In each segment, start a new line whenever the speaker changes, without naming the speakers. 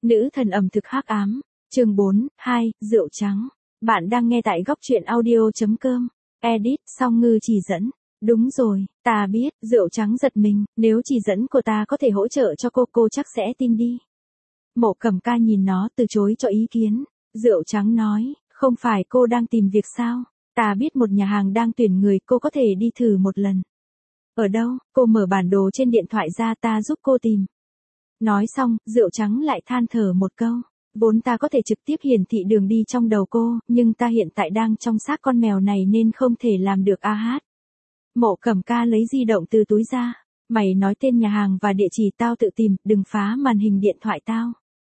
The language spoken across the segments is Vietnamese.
Nữ thần ẩm thực hắc ám, chương 4, 2, rượu trắng. Bạn đang nghe tại góc truyện audio.com. Edit, Song Ngư chỉ dẫn. Đúng rồi, ta biết, rượu trắng giật mình, nếu chỉ dẫn của ta có thể hỗ trợ cho cô chắc sẽ tin đi. Mộ Cẩm Ca nhìn nó từ chối cho ý kiến. Rượu trắng nói, không phải cô đang tìm việc sao? Ta biết một nhà hàng đang tuyển người, cô có thể đi thử một lần. Ở đâu? Cô mở bản đồ trên điện thoại ra, ta giúp cô tìm. Nói xong, rượu trắng lại than thở một câu. Vốn ta có thể trực tiếp hiển thị đường đi trong đầu cô, nhưng ta hiện tại đang trong xác con mèo này nên không thể làm được a hát. Mộ Cẩm Ca lấy di động từ túi ra. Mày nói tên nhà hàng và địa chỉ tao tự tìm, đừng phá màn hình điện thoại tao.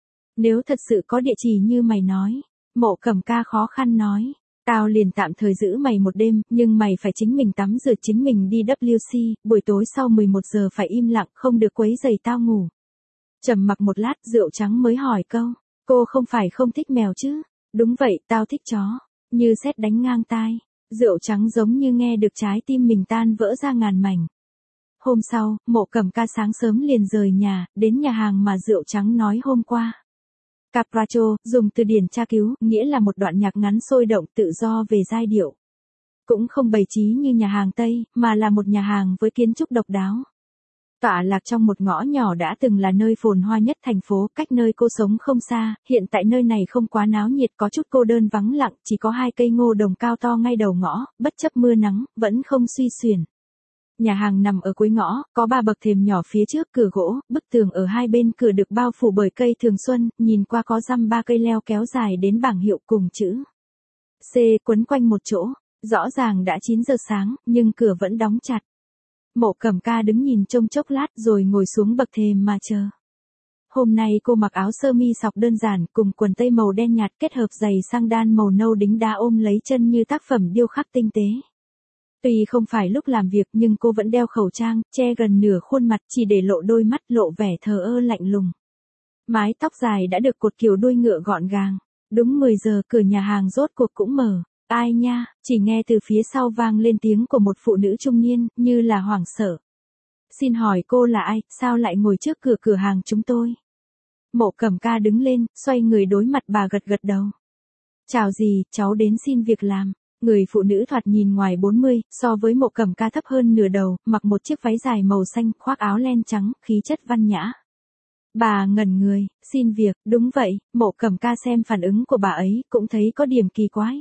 Nếu thật sự có địa chỉ như mày nói, Mộ Cẩm Ca khó khăn nói. Tao liền tạm thời giữ mày một đêm, nhưng mày phải chính mình tắm rửa, chính mình đi WC, buổi tối sau 11 giờ phải im lặng, không được quấy rầy tao ngủ. Trầm mặc một lát, rượu trắng mới hỏi câu, cô không phải không thích mèo chứ? Đúng vậy, tao thích chó. Như sét đánh ngang tai, rượu trắng giống như nghe được trái tim mình tan vỡ ra ngàn mảnh. Hôm sau, Mộ Cẩm Ca sáng sớm liền rời nhà, đến nhà hàng mà rượu trắng nói hôm qua. Capriccio, dùng từ điển tra cứu, nghĩa là một đoạn nhạc ngắn sôi động tự do về giai điệu. Cũng không bày trí như nhà hàng Tây, mà là một nhà hàng với kiến trúc độc đáo. Tọa lạc trong một ngõ nhỏ đã từng là nơi phồn hoa nhất thành phố, cách nơi cô sống không xa, hiện tại nơi này không quá náo nhiệt, có chút cô đơn vắng lặng, chỉ có 2 cây ngô đồng cao to ngay đầu ngõ, bất chấp mưa nắng, vẫn không suy xuyển. Nhà hàng nằm ở cuối ngõ, có 3 bậc thềm nhỏ phía trước, cửa gỗ, bức tường ở hai bên cửa được bao phủ bởi cây thường xuân, nhìn qua có dăm 3 cây leo kéo dài đến bảng hiệu cùng chữ C quấn quanh một chỗ. Rõ ràng đã 9 giờ sáng, nhưng cửa vẫn đóng chặt. Mộ Cẩm Ca đứng nhìn trông chốc lát rồi ngồi xuống bậc thềm mà chờ. Hôm nay cô mặc áo sơ mi sọc đơn giản cùng quần tây màu đen nhạt kết hợp giày sang đan màu nâu đính đá ôm lấy chân như tác phẩm điêu khắc tinh tế. Tuy không phải lúc làm việc nhưng cô vẫn đeo khẩu trang, che gần nửa khuôn mặt chỉ để lộ đôi mắt, lộ vẻ thờ ơ lạnh lùng. Mái tóc dài đã được cột kiểu đuôi ngựa gọn gàng. Đúng 10 giờ cửa nhà hàng rốt cuộc cũng mở. Ai nha, chỉ nghe từ phía sau vang lên tiếng của một phụ nữ trung niên, như là hoảng sợ. Xin hỏi cô là ai, sao lại ngồi trước cửa cửa hàng chúng tôi? Mộ Cẩm Ca đứng lên, xoay người đối mặt bà gật gật đầu. Chào dì, cháu đến xin việc làm. Người phụ nữ thoạt nhìn ngoài 40, so với Mộ Cẩm Ca thấp hơn nửa đầu, mặc một chiếc váy dài màu xanh, khoác áo len trắng, khí chất văn nhã. Bà ngẩn người, xin việc, đúng vậy, Mộ Cẩm Ca xem phản ứng của bà ấy, cũng thấy có điểm kỳ quái.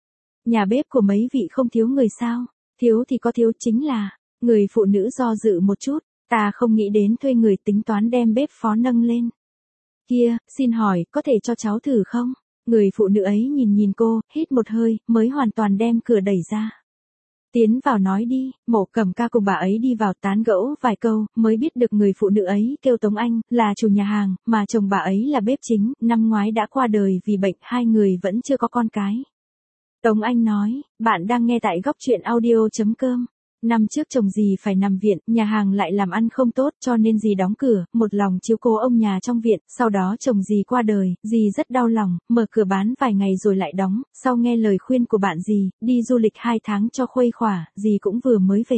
Nhà bếp của mấy vị không thiếu người sao? Thiếu thì có thiếu, chính là, người phụ nữ do dự một chút, ta không nghĩ đến thuê người, tính toán đem bếp phó nâng lên. Kia, xin hỏi, có thể cho cháu thử không? Người phụ nữ ấy nhìn cô, hít một hơi, mới hoàn toàn đem cửa đẩy ra. Tiến vào nói đi. Mộ Cẩm Ca cùng bà ấy đi vào tán gẫu vài câu, mới biết được người phụ nữ ấy kêu Tống Anh, là chủ nhà hàng, mà chồng bà ấy là bếp chính, năm ngoái đã qua đời vì bệnh, 2 người vẫn chưa có con cái. Tống Anh nói, bạn đang nghe tại góc truyện audio.com. Năm trước chồng dì phải nằm viện, nhà hàng lại làm ăn không tốt cho nên dì đóng cửa, một lòng chiếu cố ông nhà trong viện, sau đó chồng dì qua đời, dì rất đau lòng, mở cửa bán vài ngày rồi lại đóng, sau nghe lời khuyên của bạn dì, đi du lịch 2 tháng cho khuây khỏa, dì cũng vừa mới về.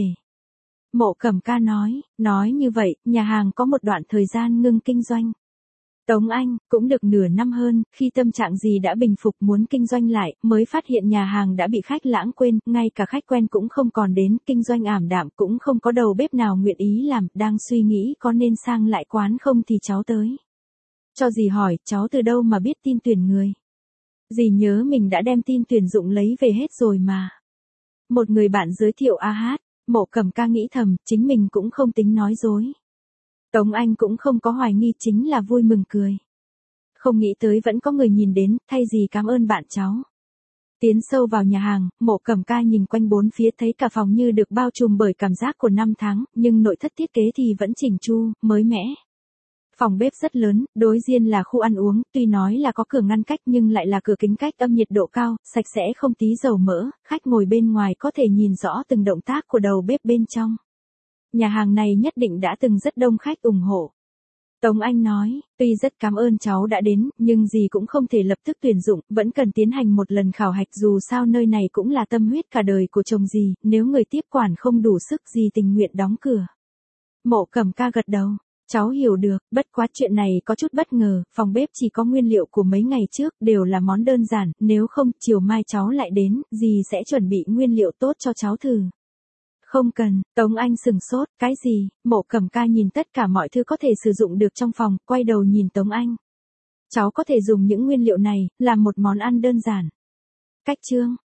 Mộ Cẩm Ca nói như vậy, nhà hàng có một đoạn thời gian ngưng kinh doanh. Tống Anh, cũng được nửa năm hơn, khi tâm trạng dì đã bình phục muốn kinh doanh lại, mới phát hiện nhà hàng đã bị khách lãng quên, ngay cả khách quen cũng không còn đến, kinh doanh ảm đạm, cũng không có đầu bếp nào nguyện ý làm, đang suy nghĩ có nên sang lại quán không thì cháu tới. Cho dì hỏi, cháu từ đâu mà biết tin tuyển người? Dì nhớ mình đã đem tin tuyển dụng lấy về hết rồi mà. Một người bạn giới thiệu a hát, Mộ Cẩm Ca nghĩ thầm, chính mình cũng không tính nói dối. Tống Anh cũng không có hoài nghi, chính là vui mừng cười. Không nghĩ tới vẫn có người nhìn đến, thay gì cảm ơn bạn cháu. Tiến sâu vào nhà hàng, Mộ Cẩm Ca nhìn quanh bốn phía thấy cả phòng như được bao trùm bởi cảm giác của năm tháng, nhưng nội thất thiết kế thì vẫn chỉnh chu, mới mẻ. Phòng bếp rất lớn, đối diện là khu ăn uống, tuy nói là có cửa ngăn cách nhưng lại là cửa kính cách âm nhiệt độ cao, sạch sẽ không tí dầu mỡ, khách ngồi bên ngoài có thể nhìn rõ từng động tác của đầu bếp bên trong. Nhà hàng này nhất định đã từng rất đông khách ủng hộ. Tống Anh nói, tuy rất cảm ơn cháu đã đến, nhưng dì cũng không thể lập tức tuyển dụng, vẫn cần tiến hành một lần khảo hạch, dù sao nơi này cũng là tâm huyết cả đời của chồng dì, nếu người tiếp quản không đủ sức dì tình nguyện đóng cửa. Mộ Cẩm Ca gật đầu. Cháu hiểu được, bất quá chuyện này có chút bất ngờ, phòng bếp chỉ có nguyên liệu của mấy ngày trước, đều là món đơn giản, nếu không, chiều mai cháu lại đến, dì sẽ chuẩn bị nguyên liệu tốt cho cháu thử. Không cần, Tống Anh sừng sốt, cái gì, Mộ Cẩm Ca nhìn tất cả mọi thứ có thể sử dụng được trong phòng, quay đầu nhìn Tống Anh. Cháu có thể dùng những nguyên liệu này, làm một món ăn đơn giản. Cách chương